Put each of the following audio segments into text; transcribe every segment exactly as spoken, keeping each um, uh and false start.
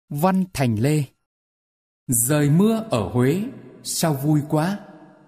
Văn Thành Lê. Rời mưa ở Huế, sao vui quá.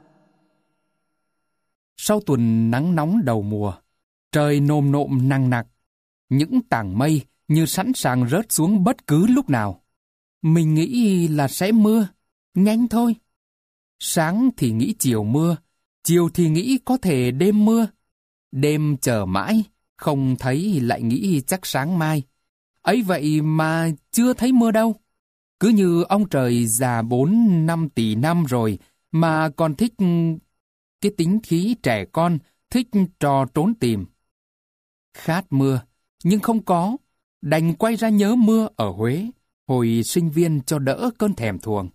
Sau tuần nắng nóng đầu mùa, trời nồm nộm nặng nặc, những tảng mây như sẵn sàng rớt xuống bất cứ lúc nào. Mình nghĩ là sẽ mưa, nhanh thôi. Sáng thì nghĩ chiều mưa, chiều thì nghĩ có thể đêm mưa. Đêm chờ mãi, không thấy lại nghĩ chắc sáng mai. Ấy vậy mà chưa thấy mưa đâu. Cứ như ông trời già bốn năm tỷ năm rồi mà còn thích cái tính khí trẻ con, thích trò trốn tìm. Khát mưa, nhưng không có, đành quay ra nhớ mưa ở Huế, hồi sinh viên cho đỡ cơn thèm thuồng.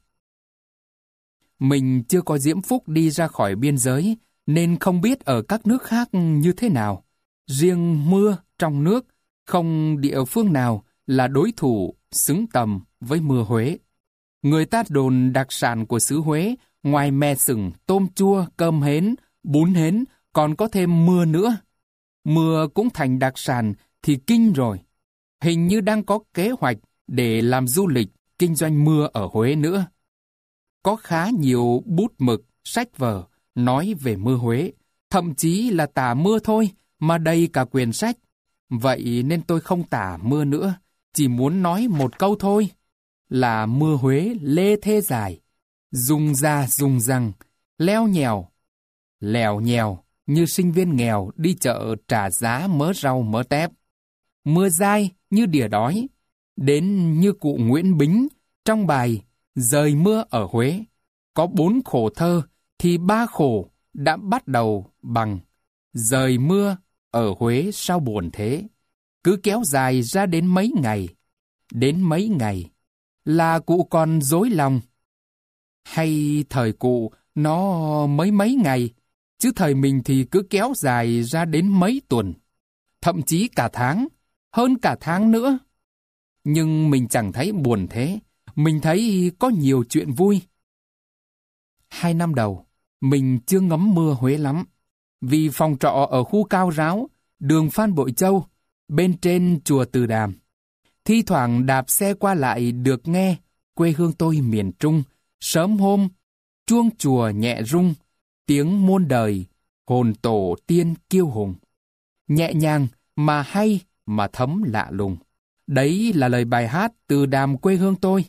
Mình chưa có diễm phúc đi ra khỏi biên giới, nên không biết ở các nước khác như thế nào. Riêng mưa trong nước, không địa phương nào là đối thủ xứng tầm với mưa Huế. Người ta đồn đặc sản của xứ Huế, ngoài me sừng, tôm chua, cơm hến, bún hến, còn có thêm mưa nữa. Mưa cũng thành đặc sản thì kinh rồi. Hình như đang có kế hoạch để làm du lịch, kinh doanh mưa ở Huế nữa. Có khá nhiều bút mực, sách vở nói về mưa Huế, thậm chí là tả mưa thôi mà đầy cả quyển sách. Vậy nên tôi không tả mưa nữa, chỉ muốn nói một câu thôi, là mưa Huế lê thê dài, rung ra rung răng, leo nhèo, lèo nhèo như sinh viên nghèo đi chợ trả giá mớ rau mớ tép. Mưa dai như đỉa đói, đến như cụ Nguyễn Bính trong bài Rời mưa ở Huế. Có bốn khổ thơ thì ba khổ đã bắt đầu bằng rời mưa ở Huế sao buồn thế. Cứ kéo dài ra đến mấy ngày, đến mấy ngày là cụ còn dối lòng. Hay thời cụ nó mấy mấy ngày, chứ thời mình thì cứ kéo dài ra đến mấy tuần, thậm chí cả tháng, hơn cả tháng nữa. Nhưng mình chẳng thấy buồn thế, mình thấy có nhiều chuyện vui. Hai năm đầu, mình chưa ngắm mưa Huế lắm, vì phòng trọ ở khu Cao Ráo, đường Phan Bội Châu, bên trên chùa Từ Đàm. Thi thoảng đạp xe qua lại được nghe quê hương tôi miền Trung, sớm hôm, chuông chùa nhẹ rung, tiếng muôn đời, hồn tổ tiên kiêu hùng. Nhẹ nhàng mà hay mà thấm lạ lùng. Đấy là lời bài hát Từ Đàm quê hương tôi.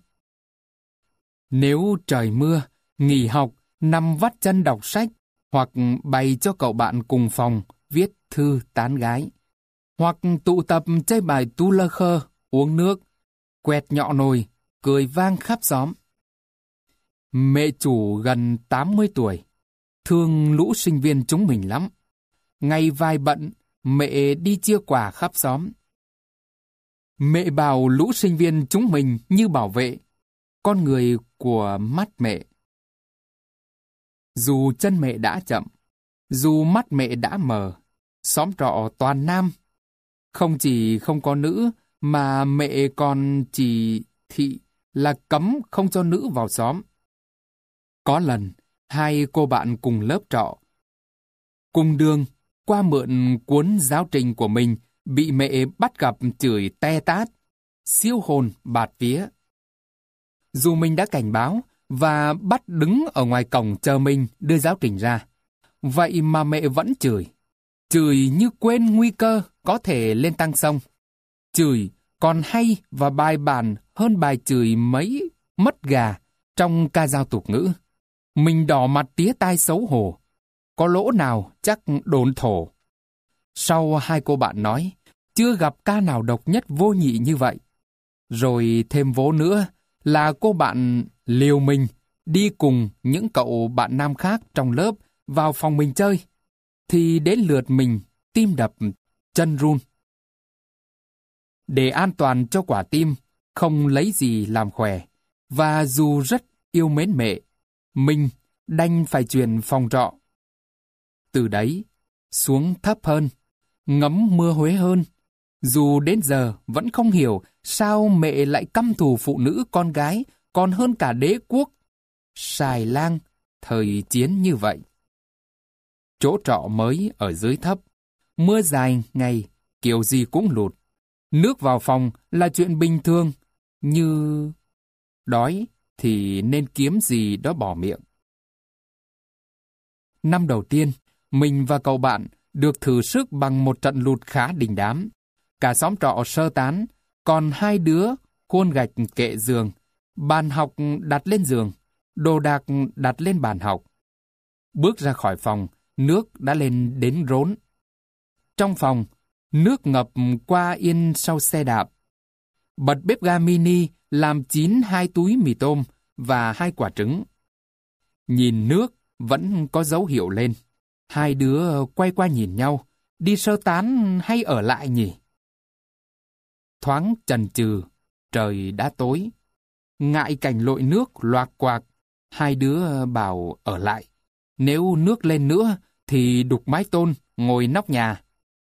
Nếu trời mưa, nghỉ học, nằm vắt chân đọc sách, hoặc bày cho cậu bạn cùng phòng viết thư tán gái, hoặc tụ tập chơi bài tu lơ khơ, uống nước, quẹt nhọ nồi, cười vang khắp xóm. Mẹ chủ gần tám mươi tuổi, thương lũ sinh viên chúng mình lắm. Ngày vai bận, mẹ đi chia quà khắp xóm. Mẹ bảo lũ sinh viên chúng mình như bảo vệ, con người của mắt mẹ. Dù chân mẹ đã chậm, dù mắt mẹ đã mờ, xóm trọ toàn nam. Không chỉ không có nữ, mà mẹ còn chỉ thị là cấm không cho nữ vào xóm. Có lần, hai cô bạn cùng lớp trọ, cùng đường, qua mượn cuốn giáo trình của mình, bị mẹ bắt gặp chửi te tát, siêu hồn bạt vía. Dù mình đã cảnh báo và bắt đứng ở ngoài cổng chờ mình đưa giáo trình ra, vậy mà mẹ vẫn chửi. Chửi như quên nguy cơ có thể lên tăng sông. Chửi còn hay và bài bản hơn bài chửi mấy mất gà trong ca dao tục ngữ. Mình đỏ mặt tía tai xấu hổ. Có lỗ nào chắc đồn thổ. Sau hai cô bạn nói, chưa gặp ca nào độc nhất vô nhị như vậy. Rồi thêm vố nữa là cô bạn liều mình đi cùng những cậu bạn nam khác trong lớp vào phòng mình chơi. Thì đến lượt mình tim đập, chân run. Để an toàn cho quả tim, không lấy gì làm khỏe, và dù rất yêu mến mẹ, mình đành phải chuyển phòng trọ. Từ đấy, xuống thấp hơn, ngắm mưa Huế hơn. Dù đến giờ vẫn không hiểu sao mẹ lại căm thù phụ nữ con gái còn hơn cả đế quốc Xài Lang thời chiến như vậy. Chỗ trọ mới ở dưới thấp, mưa dài ngày, kiểu gì cũng lụt. Nước vào phòng là chuyện bình thường, như đói thì nên kiếm gì đó bỏ miệng. Năm đầu tiên, mình và cậu bạn được thử sức bằng một trận lụt khá đình đám. Cả xóm trọ sơ tán, còn hai đứa khuôn gạch kệ giường, bàn học đặt lên giường, đồ đạc đặt lên bàn học. Bước ra khỏi phòng, nước đã lên đến rốn. Trong phòng, nước ngập qua yên sau xe đạp. Bật bếp ga mini làm chín hai túi mì tôm và hai quả trứng. Nhìn nước vẫn có dấu hiệu lên. Hai đứa quay qua nhìn nhau, đi sơ tán hay ở lại nhỉ? Thoáng chần chừ, trời đã tối. Ngại cảnh lội nước loạc quạc, hai đứa bảo ở lại. Nếu nước lên nữa thì đục mái tôn, ngồi nóc nhà.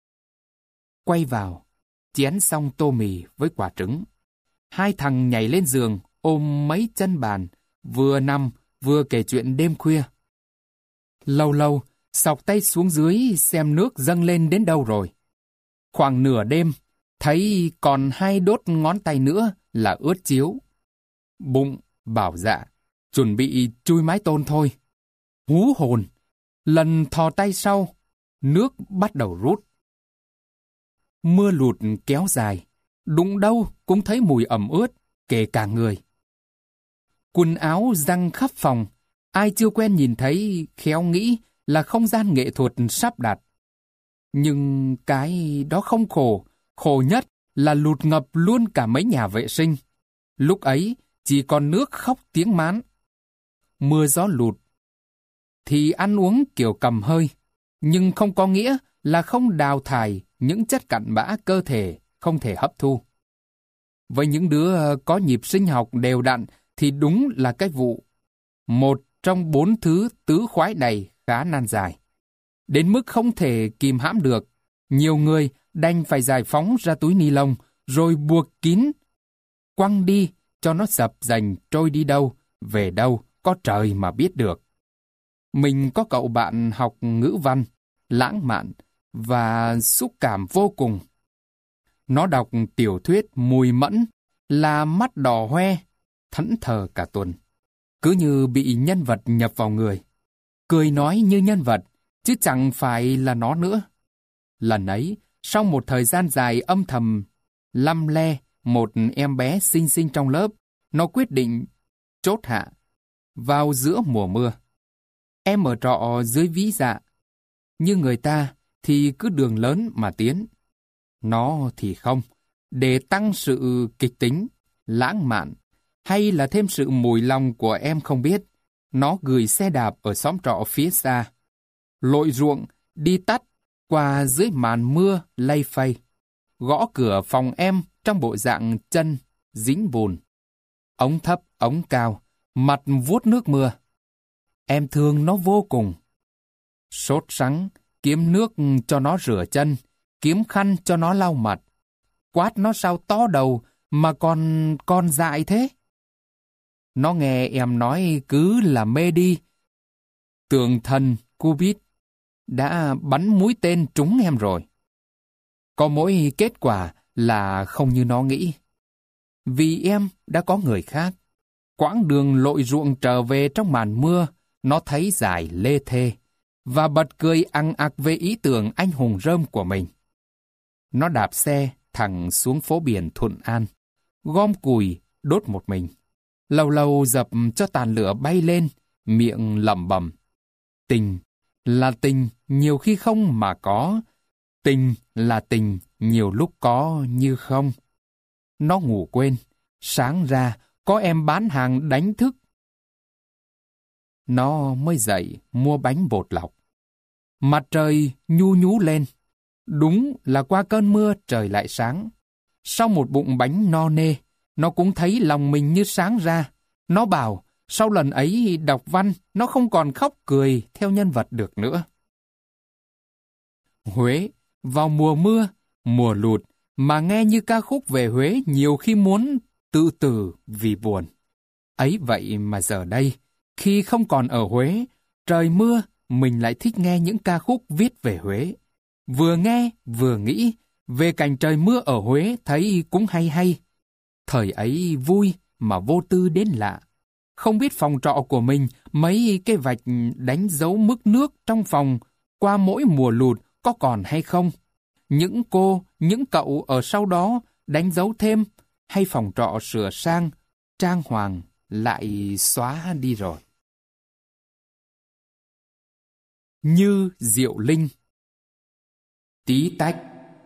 Quay vào, chén xong tô mì với quả trứng. Hai thằng nhảy lên giường, ôm mấy chân bàn, vừa nằm vừa kể chuyện đêm khuya. Lâu lâu, xọc tay xuống dưới xem nước dâng lên đến đâu rồi. Khoảng nửa đêm, thấy còn hai đốt ngón tay nữa là ướt chiếu. Bụng bảo dạ, chuẩn bị chui mái tôn thôi. Hú hồn, lần thò tay sau, nước bắt đầu rút. Mưa lụt kéo dài, đụng đâu cũng thấy mùi ẩm ướt, kể cả người. Quần áo giăng khắp phòng, ai chưa quen nhìn thấy khéo nghĩ là không gian nghệ thuật sắp đặt. Nhưng cái đó không khổ, khổ nhất là lụt ngập luôn cả mấy nhà vệ sinh. Lúc ấy chỉ còn nước khóc tiếng mán. Mưa gió lụt thì ăn uống kiểu cầm hơi, nhưng không có nghĩa là không đào thải những chất cặn bã cơ thể không thể hấp thu. Với những đứa có nhịp sinh học đều đặn thì đúng là cái vụ. Một trong bốn thứ tứ khoái này khá nan giải. Đến mức không thể kìm hãm được, nhiều người đành phải giải phóng ra túi ni lông rồi buộc kín, quăng đi cho nó sập dành trôi đi đâu, về đâu, có trời mà biết được. Mình có cậu bạn học ngữ văn, lãng mạn và xúc cảm vô cùng. Nó đọc tiểu thuyết Mùi Mẫn là mắt đỏ hoe, thẫn thờ cả tuần. Cứ như bị nhân vật nhập vào người. Cười nói như nhân vật, chứ chẳng phải là nó nữa. Lần ấy, sau một thời gian dài âm thầm lăm le một em bé xinh xinh trong lớp, nó quyết định chốt hạ vào giữa mùa mưa. Em ở trọ dưới ví dạ, như người ta thì cứ đường lớn mà tiến. Nó thì không, để tăng sự kịch tính, lãng mạn, hay là thêm sự mùi lòng của em không biết, nó gửi xe đạp ở xóm trọ phía xa, lội ruộng, đi tắt, qua dưới màn mưa lay phây, gõ cửa phòng em trong bộ dạng chân, dính bùn. Ống thấp, ống cao, mặt vuốt nước mưa. Em thương nó vô cùng. Sốt sắng, kiếm nước cho nó rửa chân, kiếm khăn cho nó lau mặt. Quát nó sao to đầu mà còn con dại thế? Nó nghe em nói cứ là mê đi. Tượng thần Cupid đã bắn mũi tên trúng em rồi. Có mỗi kết quả là không như nó nghĩ. Vì em đã có người khác. Quãng đường lội ruộng trở về trong màn mưa, nó thấy dài lê thê, và bật cười ăng ặc về ý tưởng anh hùng rơm của mình. Nó đạp xe thẳng xuống phố biển Thuận An, gom củi, đốt một mình. Lâu lâu dập cho tàn lửa bay lên, miệng lẩm bẩm. Tình là tình, nhiều khi không mà có. Tình là tình, nhiều lúc có như không. Nó ngủ quên, sáng ra có em bán hàng đánh thức. Nó mới dậy mua bánh bột lọc. Mặt trời nhu nhú lên. Đúng là qua cơn mưa trời lại sáng. Sau một bụng bánh no nê, nó cũng thấy lòng mình như sáng ra. Nó bảo, sau lần ấy đọc văn, nó không còn khóc cười theo nhân vật được nữa. Huế, vào mùa mưa, mùa lụt, mà nghe như ca khúc về Huế nhiều khi muốn tự tử vì buồn. Ấy vậy mà giờ đây, khi không còn ở Huế, trời mưa, mình lại thích nghe những ca khúc viết về Huế. Vừa nghe, vừa nghĩ, về cảnh trời mưa ở Huế thấy cũng hay hay. Thời ấy vui mà vô tư đến lạ. Không biết phòng trọ của mình mấy cái vạch đánh dấu mức nước trong phòng qua mỗi mùa lụt có còn hay không. Những cô, những cậu ở sau đó đánh dấu thêm, hay phòng trọ sửa sang, trang hoàng lại xóa đi rồi. Như Diệu Linh. Tí tách.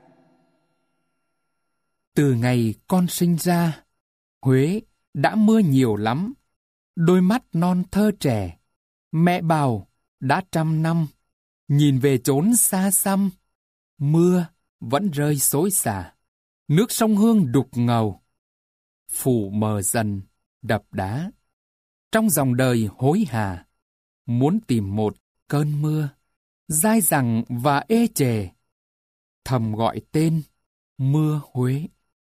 Từ ngày con sinh ra, Huế đã mưa nhiều lắm. Đôi mắt non thơ trẻ, mẹ bảo đã trăm năm, nhìn về chốn xa xăm, mưa vẫn rơi xối xả, nước sông Hương đục ngầu, phủ mờ dần đập đá. Trong dòng đời hối hả, muốn tìm một cơn mưa, dai dẳng và ê chề, thầm gọi tên mưa Huế.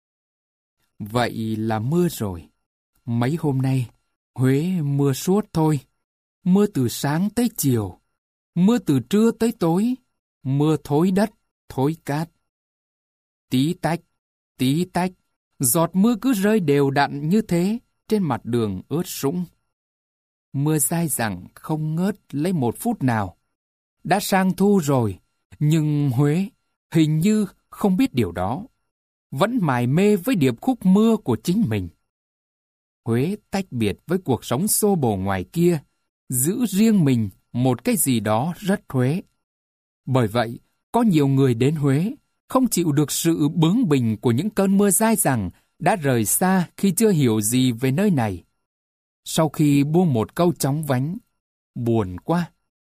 Vậy là mưa rồi. Mấy hôm nay, Huế mưa suốt thôi. Mưa từ sáng tới chiều, mưa từ trưa tới tối, mưa thối đất, thối cát. Tí tách, tí tách, giọt mưa cứ rơi đều đặn như thế trên mặt đường ướt sũng. Mưa dai dẳng không ngớt lấy một phút nào. Đã sang thu rồi, nhưng Huế hình như không biết điều đó. Vẫn mải mê với điệp khúc mưa của chính mình. Huế tách biệt với cuộc sống xô bồ ngoài kia, giữ riêng mình một cái gì đó rất Huế. Bởi vậy, có nhiều người đến Huế không chịu được sự bướng bỉnh của những cơn mưa dai dẳng đã rời xa khi chưa hiểu gì về nơi này. Sau khi buông một câu chóng vánh, buồn quá.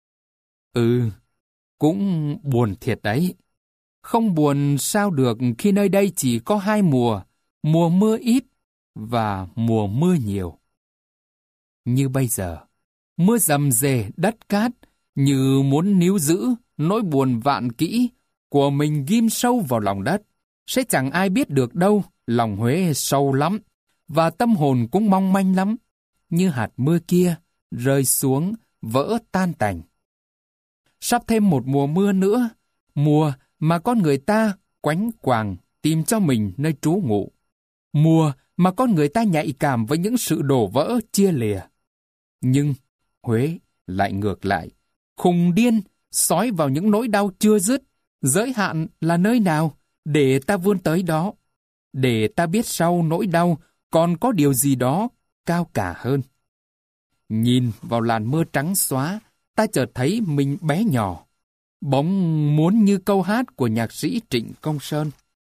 Ừ, cũng buồn thiệt đấy. Không buồn sao được khi nơi đây chỉ có hai mùa, mùa mưa ít và mùa mưa nhiều. Như bây giờ, mưa rầm rề đất cát như muốn níu giữ nỗi buồn vạn kỹ của mình ghim sâu vào lòng đất. Sẽ chẳng ai biết được đâu, lòng Huế sâu lắm và tâm hồn cũng mong manh lắm, như hạt mưa kia rơi xuống vỡ tan tành. Sắp thêm một mùa mưa nữa, mùa mà con người ta quánh quàng tìm cho mình nơi trú ngụ. Mùa mà con người ta nhạy cảm với những sự đổ vỡ chia lìa. Nhưng Huế lại ngược lại, khùng điên, xói vào những nỗi đau chưa dứt. Giới hạn là nơi nào để ta vươn tới đó, để ta biết sau nỗi đau còn có điều gì đó cao cả hơn. Nhìn vào làn mưa trắng xóa, ta chợt thấy mình bé nhỏ, bỗng muốn như câu hát của nhạc sĩ Trịnh Công Sơn.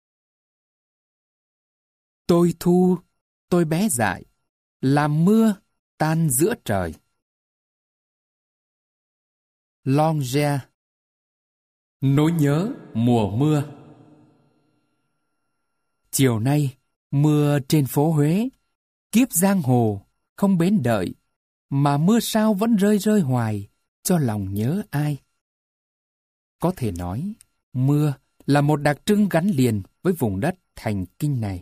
Tôi thu, tôi bé dại, làm mưa tan giữa trời. Longe. Nỗi nhớ mùa mưa. Chiều nay, mưa trên phố Huế, kiếp giang hồ, không bến đợi, mà mưa sao vẫn rơi rơi hoài, cho lòng nhớ ai. Có thể nói, mưa là một đặc trưng gắn liền với vùng đất thành kinh này.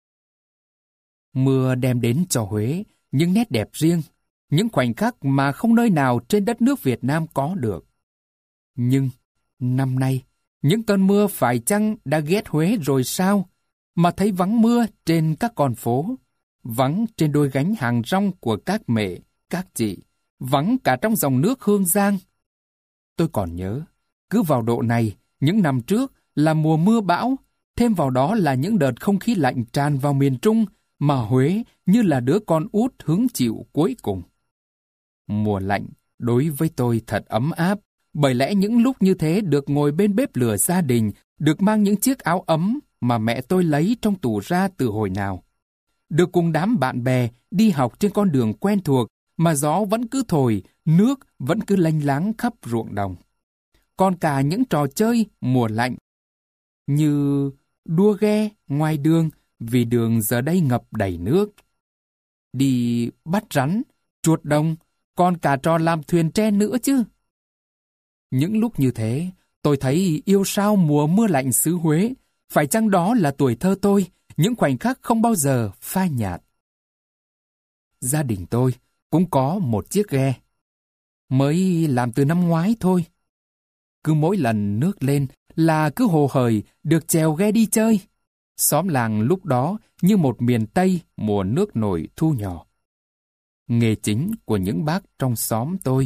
Mưa đem đến cho Huế những nét đẹp riêng, những khoảnh khắc mà không nơi nào trên đất nước Việt Nam có được. Nhưng, năm nay, những cơn mưa phải chăng đã ghét Huế rồi sao, mà thấy vắng mưa trên các con phố, vắng trên đôi gánh hàng rong của các mẹ, các chị, vắng cả trong dòng nước Hương Giang. Tôi còn nhớ, cứ vào độ này, những năm trước là mùa mưa bão, thêm vào đó là những đợt không khí lạnh tràn vào miền Trung, mà Huế như là đứa con út hứng chịu cuối cùng. Mùa lạnh đối với tôi thật ấm áp, bởi lẽ những lúc như thế được ngồi bên bếp lửa gia đình, được mang những chiếc áo ấm mà mẹ tôi lấy trong tủ ra từ hồi nào. Được cùng đám bạn bè đi học trên con đường quen thuộc mà gió vẫn cứ thổi, nước vẫn cứ lênh láng khắp ruộng đồng. Còn cả những trò chơi mùa lạnh như đua ghe ngoài đường vì đường giờ đây ngập đầy nước. Đi bắt rắn, chuột đồng, còn cả trò làm thuyền tre nữa chứ. Những lúc như thế, tôi thấy yêu sao mùa mưa lạnh xứ Huế, phải chăng đó là tuổi thơ tôi, những khoảnh khắc không bao giờ phai nhạt. Gia đình tôi cũng có một chiếc ghe, mới làm từ năm ngoái thôi. Cứ mỗi lần nước lên là cứ hồ hởi được chèo ghe đi chơi. Xóm làng lúc đó như một miền Tây mùa nước nổi thu nhỏ. Nghề chính của những bác trong xóm tôi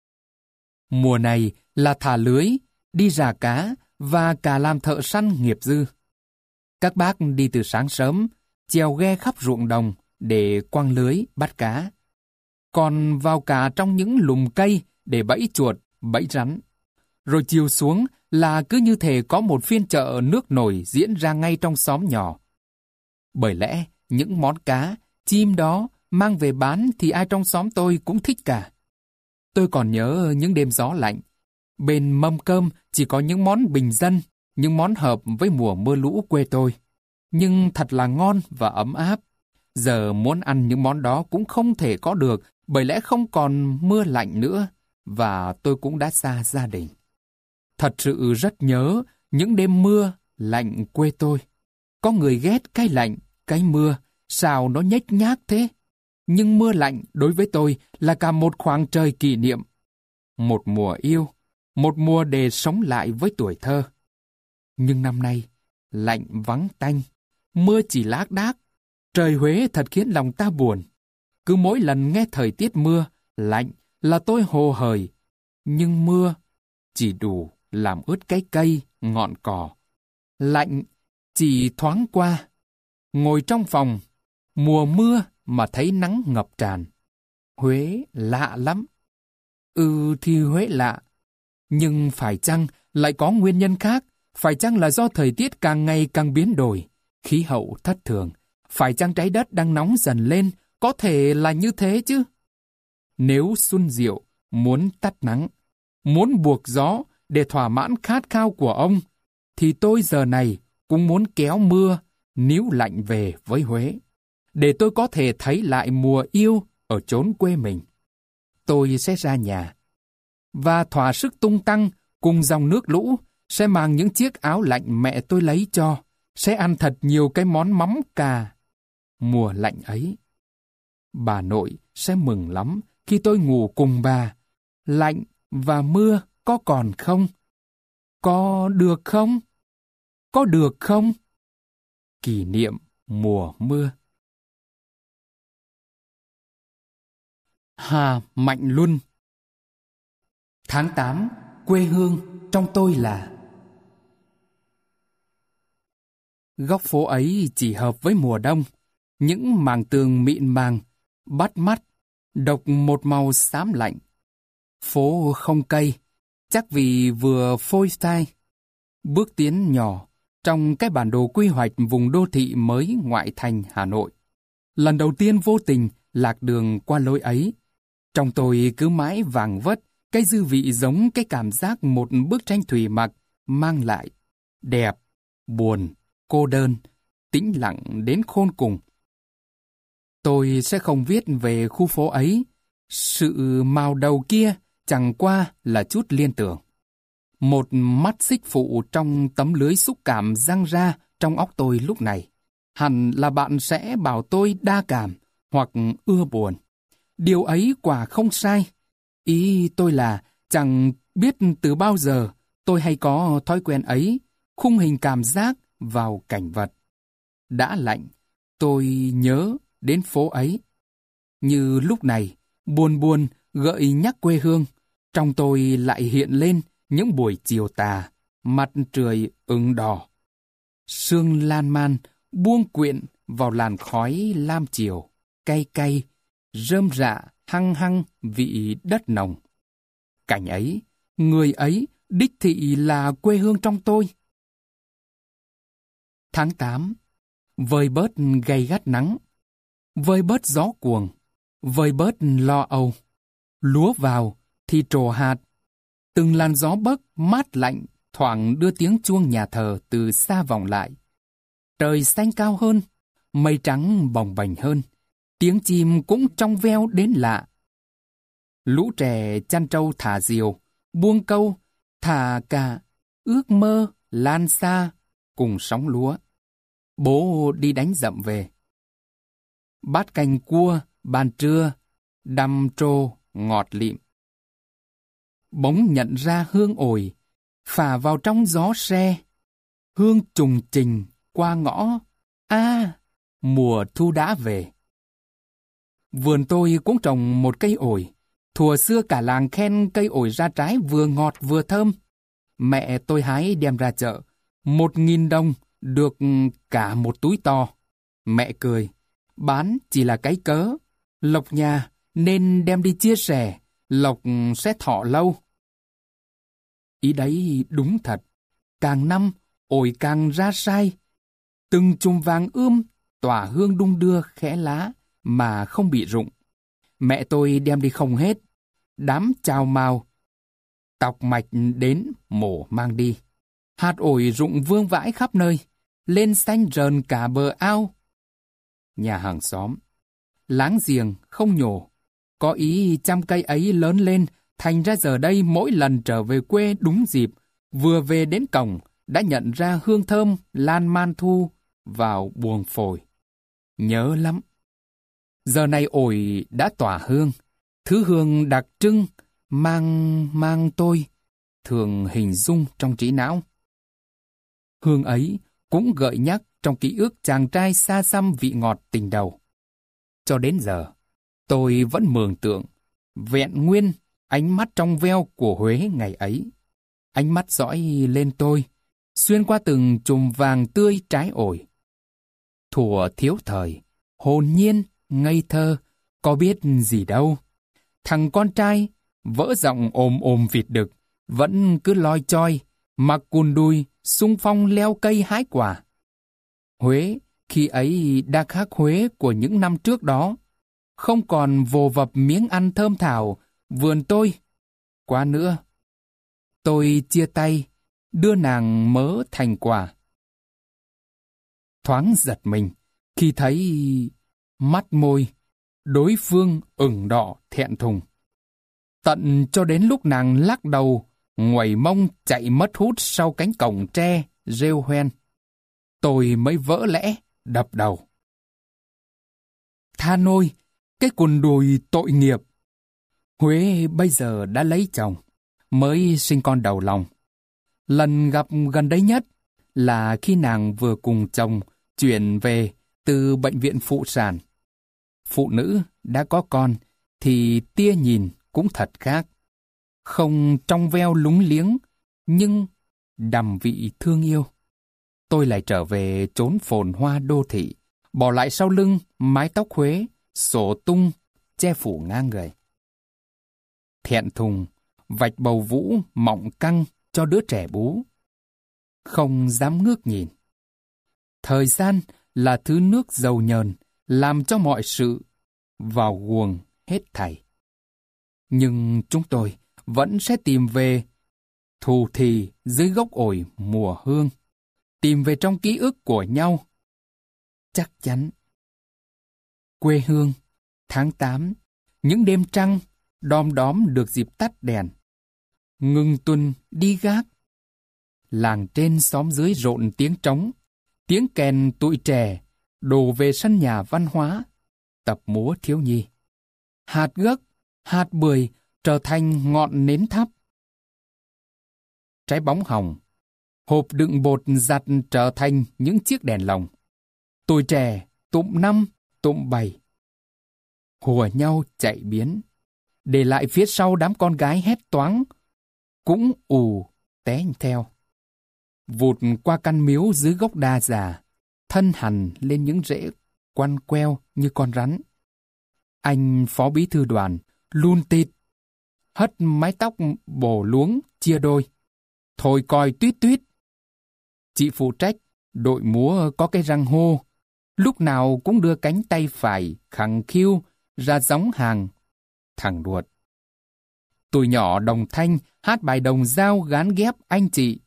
mùa này là thả lưới, đi rà cá và cả làm thợ săn nghiệp dư. Các bác đi từ sáng sớm, chèo ghe khắp ruộng đồng để quăng lưới bắt cá. Còn vào cả trong những lùm cây để bẫy chuột, bẫy rắn. Rồi chiều xuống là cứ như thể có một phiên chợ nước nổi diễn ra ngay trong xóm nhỏ. Bởi lẽ những món cá, chim đó mang về bán thì ai trong xóm tôi cũng thích cả. Tôi còn nhớ những đêm gió lạnh. Bên mâm cơm chỉ có những món bình dân, những món hợp với mùa mưa lũ quê tôi. Nhưng thật là ngon và ấm áp. Giờ muốn ăn những món đó cũng không thể có được bởi lẽ không còn mưa lạnh nữa và tôi cũng đã xa gia đình. Thật sự rất nhớ những đêm mưa lạnh quê tôi. Có người ghét cái lạnh, cái mưa, sao nó nhếch nhác thế? Nhưng mưa lạnh đối với tôi là cả một khoảng trời kỷ niệm. Một mùa yêu, một mùa để sống lại với tuổi thơ. Nhưng năm nay, lạnh vắng tanh, mưa chỉ lác đác. Trời Huế thật khiến lòng ta buồn. Cứ mỗi lần nghe thời tiết mưa, lạnh là tôi hồ hởi. Nhưng mưa chỉ đủ làm ướt cái cây, ngọn cỏ. Lạnh chỉ thoáng qua. Ngồi trong phòng, mùa mưa mà thấy nắng ngập tràn. Huế lạ lắm. Ừ thì Huế lạ. Nhưng phải chăng lại có nguyên nhân khác? Phải chăng là do thời tiết càng ngày càng biến đổi, khí hậu thất thường? Phải chăng trái đất đang nóng dần lên? Có thể là như thế chứ. Nếu Xuân Diệu muốn tắt nắng, muốn buộc gió để thỏa mãn khát khao của ông, thì tôi giờ này cũng muốn kéo mưa, níu lạnh về với Huế, để tôi có thể thấy lại mùa yêu ở chốn quê mình. Tôi sẽ ra nhà, và thỏa sức tung tăng cùng dòng nước lũ, sẽ mang những chiếc áo lạnh mẹ tôi lấy cho, sẽ ăn thật nhiều cái món mắm cà. Mùa lạnh ấy, bà nội sẽ mừng lắm khi tôi ngủ cùng bà. Lạnh và mưa có còn không? Có được không? Có được không? Kỷ niệm mùa mưa. Hà Mạnh Luân. Tháng tám, quê hương trong tôi là. Góc phố ấy chỉ hợp với mùa đông. Những mảng tường mịn màng, bắt mắt, độc một màu xám lạnh. Phố không cây, chắc vì vừa phôi thai. Bước tiến nhỏ trong cái bản đồ quy hoạch vùng đô thị mới ngoại thành Hà Nội. Lần đầu tiên vô tình lạc đường qua lối ấy. Trong tôi cứ mãi vàng vất cái dư vị giống cái cảm giác một bức tranh thủy mặc mang lại. Đẹp, buồn, cô đơn, tĩnh lặng đến khôn cùng. Tôi sẽ không viết về khu phố ấy. Sự màu đầu kia chẳng qua là chút liên tưởng. Một mắt xích phụ trong tấm lưới xúc cảm giăng ra trong óc tôi lúc này. Hẳn là bạn sẽ bảo tôi đa cảm hoặc ưa buồn. Điều ấy quả không sai. Ý tôi là chẳng biết từ bao giờ tôi hay có thói quen ấy, khung hình cảm giác vào cảnh vật. Đã lạnh, tôi nhớ đến phố ấy. Như lúc này, buồn buồn gợi nhắc quê hương, trong tôi lại hiện lên những buổi chiều tà, mặt trời ửng đỏ. Sương lan man buông quyện vào làn khói lam chiều, cay cay, rơm rạ hăng hăng vị đất nồng. Cảnh ấy, người ấy đích thị là quê hương trong tôi. Tháng tám, vơi bớt gay gắt nắng, vơi bớt gió cuồng, vơi bớt lo âu. Lúa vào thì trổ hạt. Từng làn gió bấc mát lạnh thoảng đưa tiếng chuông nhà thờ từ xa vọng lại. Trời xanh cao hơn, mây trắng bồng bềnh hơn, tiếng chim cũng trong veo đến lạ. Lũ trẻ chăn trâu thả diều, buông câu, thả cả, ước mơ lan xa cùng sóng lúa. Bố đi đánh dậm về. Bát canh cua, ban trưa, đăm trô, ngọt lịm. Bỗng nhận ra hương ổi, phả vào trong gió se. Hương trùng trình, qua ngõ. À, mùa thu đã về. Vườn tôi cũng trồng một cây ổi. Thuở xưa cả làng khen cây ổi ra trái vừa ngọt vừa thơm. Mẹ tôi hái đem ra chợ. Một nghìn đồng được cả một túi to. Mẹ cười. Bán chỉ là cái cớ. Lộc nhà nên đem đi chia sẻ. Lộc sẽ thọ lâu. Ý đấy đúng thật. Càng năm, ổi càng ra sai. Từng chùm vàng ươm, tỏa hương đung đưa khẽ lá mà không bị rụng. Mẹ tôi đem đi không hết. Đám chào mào, tọc mạch đến mổ mang đi. Hạt ổi rụng vương vãi khắp nơi, lên xanh rờn cả bờ ao. Nhà hàng xóm, láng giềng không nhổ, có ý chăm cây ấy lớn lên, thành ra giờ đây mỗi lần trở về quê đúng dịp, vừa về đến cổng, đã nhận ra hương thơm lan man thu vào buồng phổi. Nhớ lắm. Giờ này ổi đã tỏa hương, thứ hương đặc trưng, mang mang tôi, thường hình dung trong trí não. Hương ấy cũng gợi nhắc trong ký ức chàng trai xa xăm vị ngọt tình đầu. Cho đến giờ, tôi vẫn mường tượng, vẹn nguyên ánh mắt trong veo của Huế ngày ấy. Ánh mắt dõi lên tôi, xuyên qua từng chùm vàng tươi trái ổi. Thuở thiếu thời, hồn nhiên, ngây thơ, có biết gì đâu. Thằng con trai, vỡ giọng ồm ồm vịt đực, vẫn cứ loi choi, mặc quần đùi, xung phong leo cây hái quả. Huế, khi ấy đã khác Huế của những năm trước đó. Không còn vồ vập miếng ăn thơm thảo, vườn tôi. Quá nữa, tôi chia tay, đưa nàng mớ thành quả. Thoáng giật mình, khi thấy mắt môi, đối phương ửng đỏ thẹn thùng. Tận cho đến lúc nàng lắc đầu, ngoẩy mông chạy mất hút sau cánh cổng tre, rêu hoen. Tôi mới vỡ lẽ, đập đầu. Tha nôi, cái quần đùi tội nghiệp. Huế bây giờ đã lấy chồng, mới sinh con đầu lòng. Lần gặp gần đây nhất là khi nàng vừa cùng chồng chuyển về từ bệnh viện phụ sản. Phụ nữ đã có con thì tia nhìn cũng thật khác. Không trong veo lúng liếng, nhưng đằm vị thương yêu. Tôi lại trở về chốn phồn hoa đô thị, bỏ lại sau lưng mái tóc Huế, xổ tung, che phủ ngang người. Thẹn thùng, vạch bầu vũ mọng căng cho đứa trẻ bú. Không dám ngước nhìn. Thời gian là thứ nước dầu nhờn, làm cho mọi sự vào guồng hết thảy. Nhưng chúng tôi vẫn sẽ tìm về thù thì dưới gốc ổi mùa hương, tìm về trong ký ức của nhau. Chắc chắn. Quê hương, tháng tám, những đêm trăng, đom đóm được dịp tắt đèn. Ngừng tuần đi gác. Làng trên xóm dưới rộn tiếng trống, tiếng kèn tụi trẻ, đổ về sân nhà văn hóa, tập múa thiếu nhi. Hạt gấc, hạt bưởi trở thành ngọn nến thắp. Trái bóng hồng, hộp đựng bột giặt trở thành những chiếc đèn lồng. Tuổi trẻ, tụm năm, tụm bảy. Hùa nhau chạy biến, để lại phía sau đám con gái hét toáng, cũng ù té theo. Vụt qua căn miếu dưới gốc đa già, thân hằn lên những rễ quăn queo như con rắn. Anh phó bí thư đoàn lun tịt, hất mái tóc bổ luống chia đôi, thổi còi tuýt tuýt. Chị phụ trách đội múa có cái răng hô, lúc nào cũng đưa cánh tay phải khẳng khiu ra gióng hàng. Thằng Đuột. Tụi nhỏ đồng thanh hát bài đồng dao gán ghép anh chị.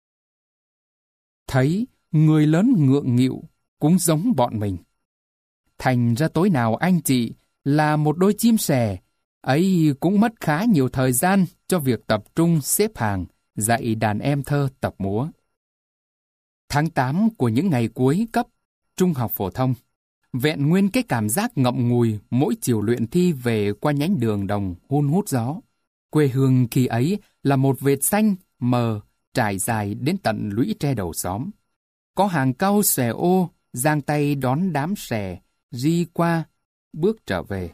Thấy người lớn ngượng nghịu cũng giống bọn mình. Thành ra tối nào anh chị là một đôi chim sẻ, ấy cũng mất khá nhiều thời gian cho việc tập trung xếp hàng dạy đàn em thơ tập múa. Tháng tám của những ngày cuối cấp trung học phổ thông, vẹn nguyên cái cảm giác ngậm ngùi mỗi chiều luyện thi về qua nhánh đường đồng hun hút gió. Quê hương khi ấy là một vệt xanh mờ trải dài đến tận lũy tre đầu xóm. có hàng cau xòe ô, giang tay đón đám sẻ, ri qua, bước trở về.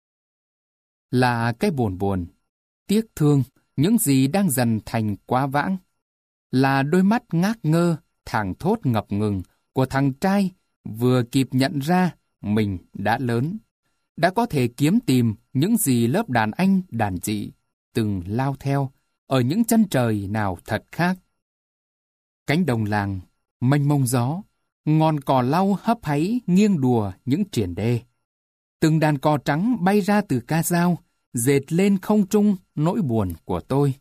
Là cái buồn buồn, tiếc thương, những gì đang dần thành quá vãng. Là đôi mắt ngác ngơ, thảng thốt ngập ngừng của thằng trai vừa kịp nhận ra mình đã lớn, đã có thể kiếm tìm những gì lớp đàn anh đàn chị từng lao theo ở những chân trời nào thật khác. Cánh đồng làng, mênh mông gió, ngọn cỏ lau hấp háy nghiêng đùa những triển đê. Từng đàn cò trắng bay ra từ ca dao, dệt lên không trung nỗi buồn của tôi.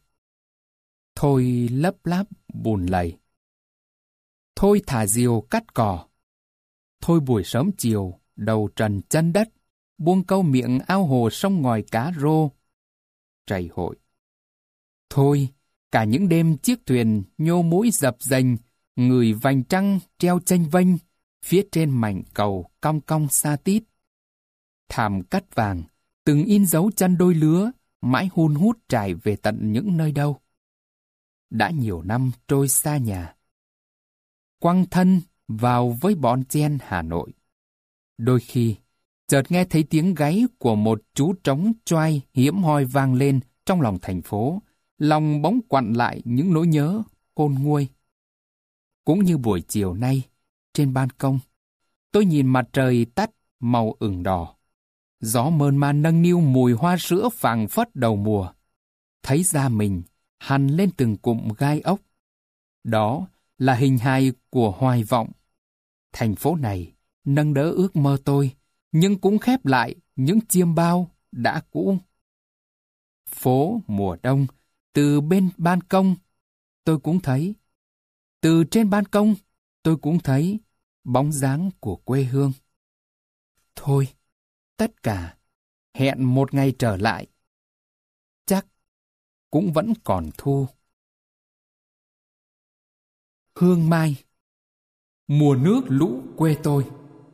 Thôi lấp láp bùn lầy. Thôi thả diều cắt cỏ. Thôi buổi sớm chiều, đầu trần chân đất, buông câu miệng ao hồ sông ngòi cá rô. Trầy hội. Thôi, cả những đêm chiếc thuyền nhô mũi dập dềnh, người vành trăng treo chênh vênh, phía trên mảnh cầu cong cong xa tít. Thảm cắt vàng, từng in dấu chân đôi lứa, mãi hun hút trải về tận những nơi đâu. Đã nhiều năm trôi xa nhà. Quăng thân vào với bọn chen Hà Nội. Đôi khi, chợt nghe thấy tiếng gáy của một chú trống choai hiếm hoi vang lên trong lòng thành phố, lòng bỗng quặn lại những nỗi nhớ khôn nguôi. Cũng như buổi chiều nay, trên ban công, tôi nhìn mặt trời tắt màu ửng đỏ. Gió mơn man nâng niu mùi hoa sữa phảng phất đầu mùa. Thấy da mình hằn lên từng cụm gai ốc. Đó là hình hài của hoài vọng. Thành phố này nâng đỡ ước mơ tôi, nhưng cũng khép lại những chiêm bao đã cũ. Phố mùa đông, từ bên ban công, tôi cũng thấy. Từ trên ban công, tôi cũng thấy bóng dáng của quê hương. Thôi, tất cả, hẹn một ngày trở lại. Chắc cũng vẫn còn thu. Hương mai. Mùa nước lũ quê tôi.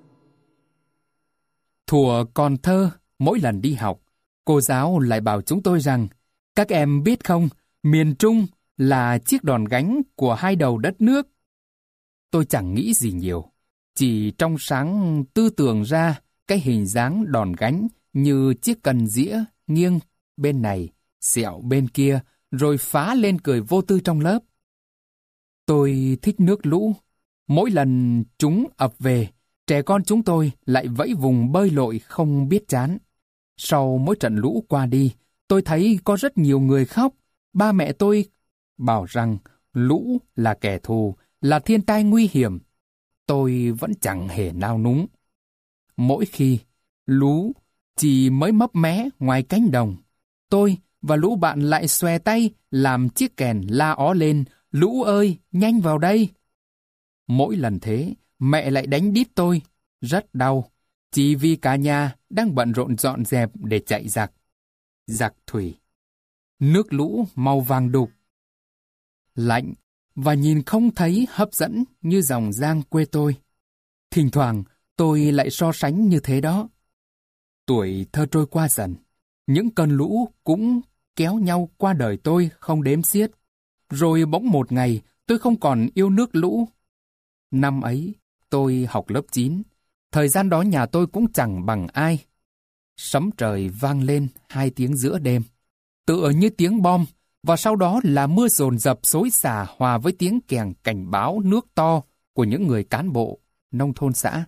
Thuở còn thơ, mỗi lần đi học, cô giáo lại bảo chúng tôi rằng, các em biết không, miền Trung là chiếc đòn gánh của hai đầu đất nước. Tôi chẳng nghĩ gì nhiều, chỉ trong sáng tư tưởng ra cái hình dáng đòn gánh như chiếc cần dĩa nghiêng bên này, xẹo bên kia, rồi phá lên cười vô tư trong lớp. Tôi thích nước lũ. Mỗi lần chúng ập về, trẻ con chúng tôi lại vẫy vùng bơi lội không biết chán. Sau mỗi trận lũ qua đi, tôi thấy có rất nhiều người khóc. Ba mẹ tôi bảo rằng lũ là kẻ thù, là thiên tai nguy hiểm. Tôi vẫn chẳng hề nao núng. Mỗi khi lũ chỉ mới mấp mé ngoài cánh đồng, tôi và lũ bạn lại xòe tay làm chiếc kèn la ó lên, lũ ơi, nhanh vào đây. Mỗi lần thế, mẹ lại đánh đít tôi, rất đau, chỉ vì cả nhà đang bận rộn dọn dẹp để chạy giặc. Giặc thủy. Nước lũ màu vàng đục. Lạnh và nhìn không thấy hấp dẫn như dòng Giang quê tôi. Thỉnh thoảng tôi lại so sánh như thế đó. Tuổi thơ trôi qua dần, những cơn lũ cũng kéo nhau qua đời tôi không đếm xiết. Rồi bỗng một ngày tôi không còn yêu nước lũ. Năm ấy tôi học lớp chín, thời gian đó nhà tôi cũng chẳng bằng ai. Sấm trời vang lên hai tiếng giữa đêm, tựa như tiếng bom, và sau đó là mưa dồn dập xối xả hòa với tiếng kèn cảnh báo nước to của những người cán bộ nông thôn xã.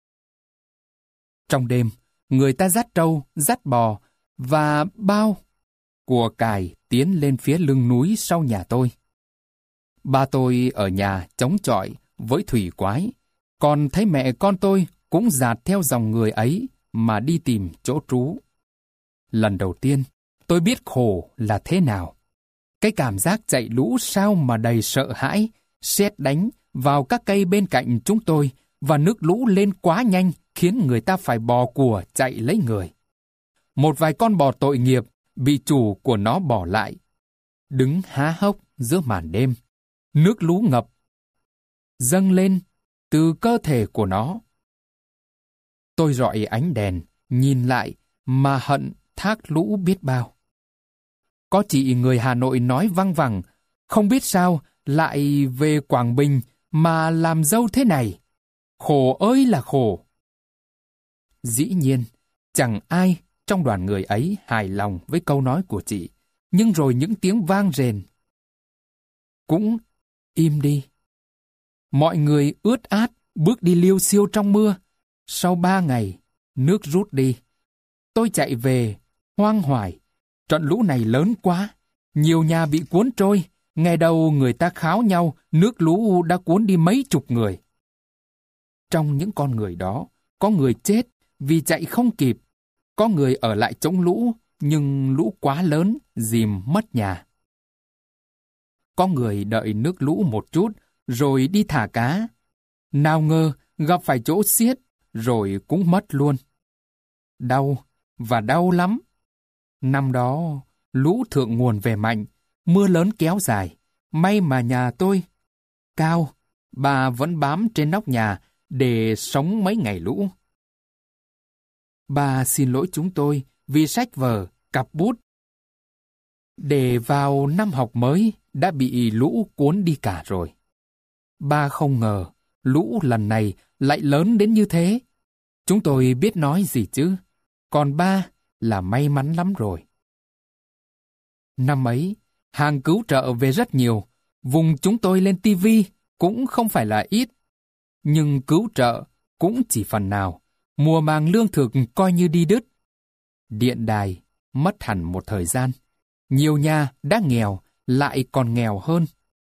Trong đêm, người ta dắt trâu, dắt bò và bao của cải tiến lên phía lưng núi sau nhà tôi. Ba tôi ở nhà chống chọi với thủy quái, còn thấy mẹ con tôi cũng dạt theo dòng người ấy mà đi tìm chỗ trú. Lần đầu tiên, tôi biết khổ là thế nào. Cái cảm giác chạy lũ sao mà đầy sợ hãi, sét đánh vào các cây bên cạnh chúng tôi, và nước lũ lên quá nhanh khiến người ta phải bò của chạy lấy người. Một vài con bò tội nghiệp bị chủ của nó bỏ lại, đứng há hốc giữa màn đêm. Nước lũ ngập dâng lên từ cơ thể của nó. Tôi rọi ánh đèn, nhìn lại mà hận thác lũ biết bao. Có chị người Hà Nội nói văng vẳng, không biết sao lại về Quảng Bình mà làm dâu thế này. Khổ ơi là khổ. Dĩ nhiên, chẳng ai trong đoàn người ấy hài lòng với câu nói của chị, nhưng rồi những tiếng vang rền cũng im đi. Mọi người ướt át bước đi liêu xiêu trong mưa. Sau ba ngày, nước rút đi. Tôi chạy về, hoang hoài. Trận lũ này lớn quá. Nhiều nhà bị cuốn trôi. Ngày đầu người ta kháo nhau, nước lũ đã cuốn đi mấy chục người. Trong những con người đó, có người chết vì chạy không kịp. Có người ở lại chống lũ, nhưng lũ quá lớn, dìm mất nhà. Có người đợi nước lũ một chút, rồi đi thả cá. Nào ngờ gặp phải chỗ xiết, rồi cũng mất luôn. Đau, và đau lắm. Năm đó, lũ thượng nguồn về mạnh, mưa lớn kéo dài. May mà nhà tôi cao, bà vẫn bám trên nóc nhà để sống mấy ngày lũ. Bà xin lỗi chúng tôi vì sách vở, cặp bút. Để vào năm học mới đã bị lũ cuốn đi cả rồi. Bà không ngờ lũ lần này lại lớn đến như thế. Chúng tôi biết nói gì chứ. Còn ba là may mắn lắm rồi. Năm ấy, hàng cứu trợ về rất nhiều. Vùng chúng tôi lên tivi cũng không phải là ít. Nhưng cứu trợ cũng chỉ phần nào. Mùa màng lương thực coi như đi đứt. Điện đài mất hẳn một thời gian. Nhiều nhà đã nghèo, lại còn nghèo hơn.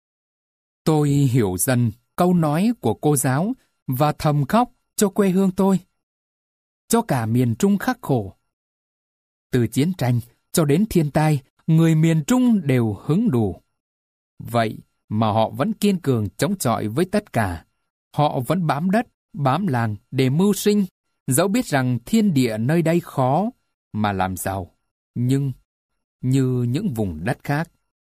Tôi hiểu dần câu nói của cô giáo và thầm khóc cho quê hương tôi. Cho cả miền Trung khắc khổ. Từ chiến tranh cho đến thiên tai, người miền Trung đều hứng đủ. Vậy mà họ vẫn kiên cường chống chọi với tất cả. Họ vẫn bám đất, bám làng để mưu sinh, dẫu biết rằng thiên địa nơi đây khó mà làm giàu, nhưng như những vùng đất khác.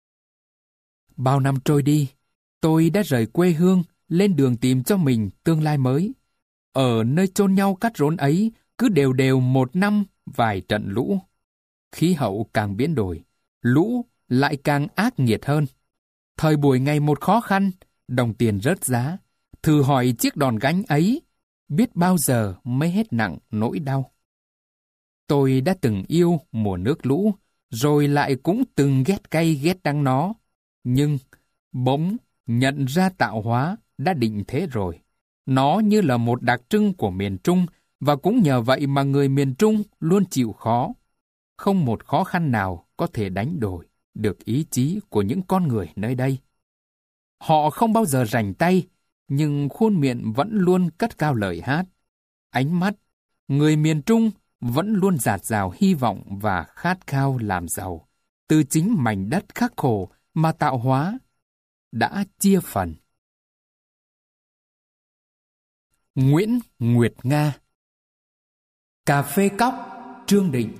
Bao năm trôi đi, tôi đã rời quê hương, lên đường tìm cho mình tương lai mới. Ở nơi chôn nhau cắt rốn ấy, cứ đều đều một năm vài trận lũ. Khí hậu càng biến đổi, lũ lại càng ác nghiệt hơn. Thời buổi ngày một khó khăn, đồng tiền rớt giá. Thử hỏi chiếc đòn gánh ấy, biết bao giờ mới hết nặng nỗi đau. Tôi đã từng yêu mùa nước lũ, rồi lại cũng từng ghét cay ghét đắng nó. Nhưng bỗng nhận ra tạo hóa đã định thế rồi. Nó như là một đặc trưng của miền Trung, và cũng nhờ vậy mà người miền Trung luôn chịu khó. Không một khó khăn nào có thể đánh đổi được ý chí của những con người nơi đây. Họ không bao giờ rảnh tay, nhưng khuôn miệng vẫn luôn cất cao lời hát. Ánh mắt, người miền Trung vẫn luôn dạt dào hy vọng và khát khao làm giàu, từ chính mảnh đất khắc khổ mà tạo hóa đã chia phần. Nguyễn Nguyệt Nga. Cà phê cóc, Trương Định.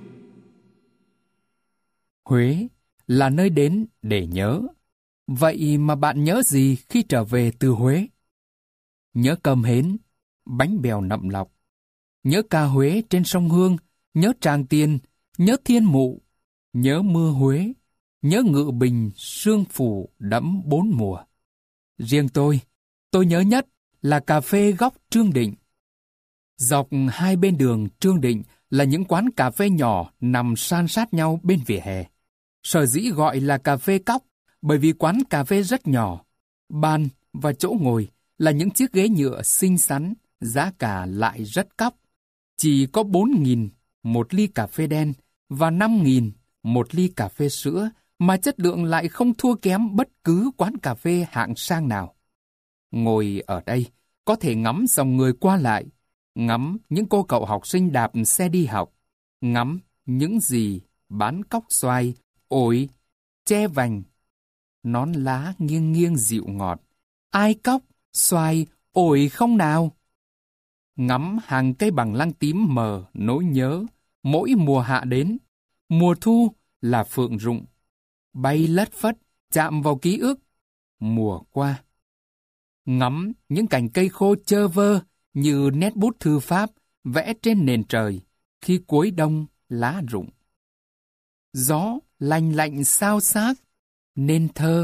Huế là nơi đến để nhớ. Vậy mà bạn nhớ gì khi trở về từ Huế? Nhớ cơm hến, bánh bèo nậm lọc. Nhớ ca Huế trên sông Hương, nhớ Tràng Tiền, nhớ Thiên Mụ, nhớ mưa Huế, nhớ Ngự Bình sương phủ đẫm bốn mùa. Riêng tôi, tôi nhớ nhất là cà phê góc Trương Định. Dọc hai bên đường Trương Định là những quán cà phê nhỏ nằm san sát nhau bên vỉa hè. Sở dĩ gọi là cà phê cóc bởi vì quán cà phê rất nhỏ. Bàn và chỗ ngồi là những chiếc ghế nhựa xinh xắn, giá cả lại rất cóc. Chỉ có bốn nghìn một ly cà phê đen và năm nghìn một ly cà phê sữa, mà chất lượng lại không thua kém bất cứ quán cà phê hạng sang nào. Ngồi ở đây, có thể ngắm dòng người qua lại, ngắm những cô cậu học sinh đạp xe đi học, ngắm những gì bán cóc xoài, ổi, tre vành, nón lá nghiêng nghiêng dịu ngọt. Ai cóc, xoài, ổi không nào? Ngắm hàng cây bằng lăng tím mờ nỗi nhớ, mỗi mùa hạ đến. Mùa thu là phượng rụng, bay lất phất, chạm vào ký ức mùa qua. Ngắm những cành cây khô chơ vơ như nét bút thư pháp vẽ trên nền trời khi cuối đông lá rụng. Gió lành lạnh xao xác, nên thơ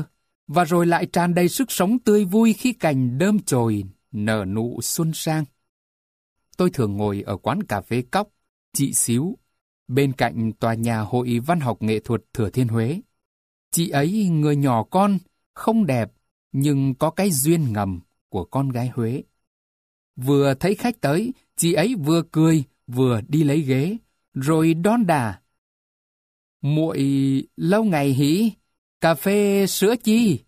và rồi lại tràn đầy sức sống tươi vui khi cành đơm chồi nở nụ xuân sang. Tôi thường ngồi ở quán cà phê Cóc, Chị Xíu, bên cạnh tòa nhà Hội Văn học Nghệ thuật Thừa Thiên Huế. Chị ấy người nhỏ con, không đẹp, nhưng có cái duyên ngầm của con gái Huế. Vừa thấy khách tới, chị ấy vừa cười, vừa đi lấy ghế, rồi đon đà. Muội lâu ngày hỉ, cà phê sữa chi?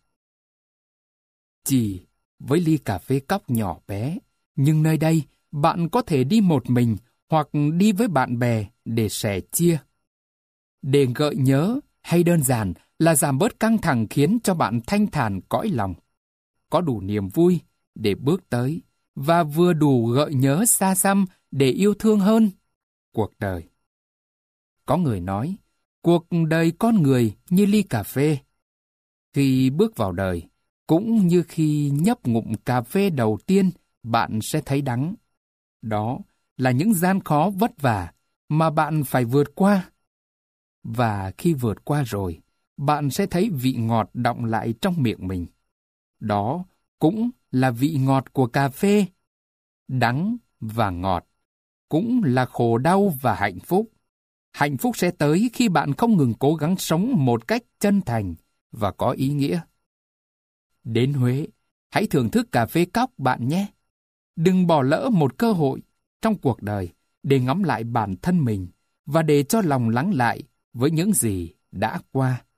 Chỉ với ly cà phê Cóc nhỏ bé, nhưng nơi đây bạn có thể đi một mình hoặc đi với bạn bè để sẻ chia. Để gợi nhớ hay đơn giản là giảm bớt căng thẳng khiến cho bạn thanh thản cõi lòng, có đủ niềm vui để bước tới và vừa đủ gợi nhớ xa xăm để yêu thương hơn cuộc đời. Có người nói, cuộc đời con người như ly cà phê. Khi bước vào đời, cũng như khi nhấp ngụm cà phê đầu tiên, bạn sẽ thấy đắng. Đó là những gian khó vất vả mà bạn phải vượt qua. Và khi vượt qua rồi, bạn sẽ thấy vị ngọt đọng lại trong miệng mình. Đó cũng là vị ngọt của cà phê. Đắng và ngọt cũng là khổ đau và hạnh phúc. Hạnh phúc sẽ tới khi bạn không ngừng cố gắng sống một cách chân thành và có ý nghĩa. Đến Huế, hãy thưởng thức cà phê Cóc bạn nhé. Đừng bỏ lỡ một cơ hội trong cuộc đời để ngắm lại bản thân mình và để cho lòng lắng lại với những gì đã qua.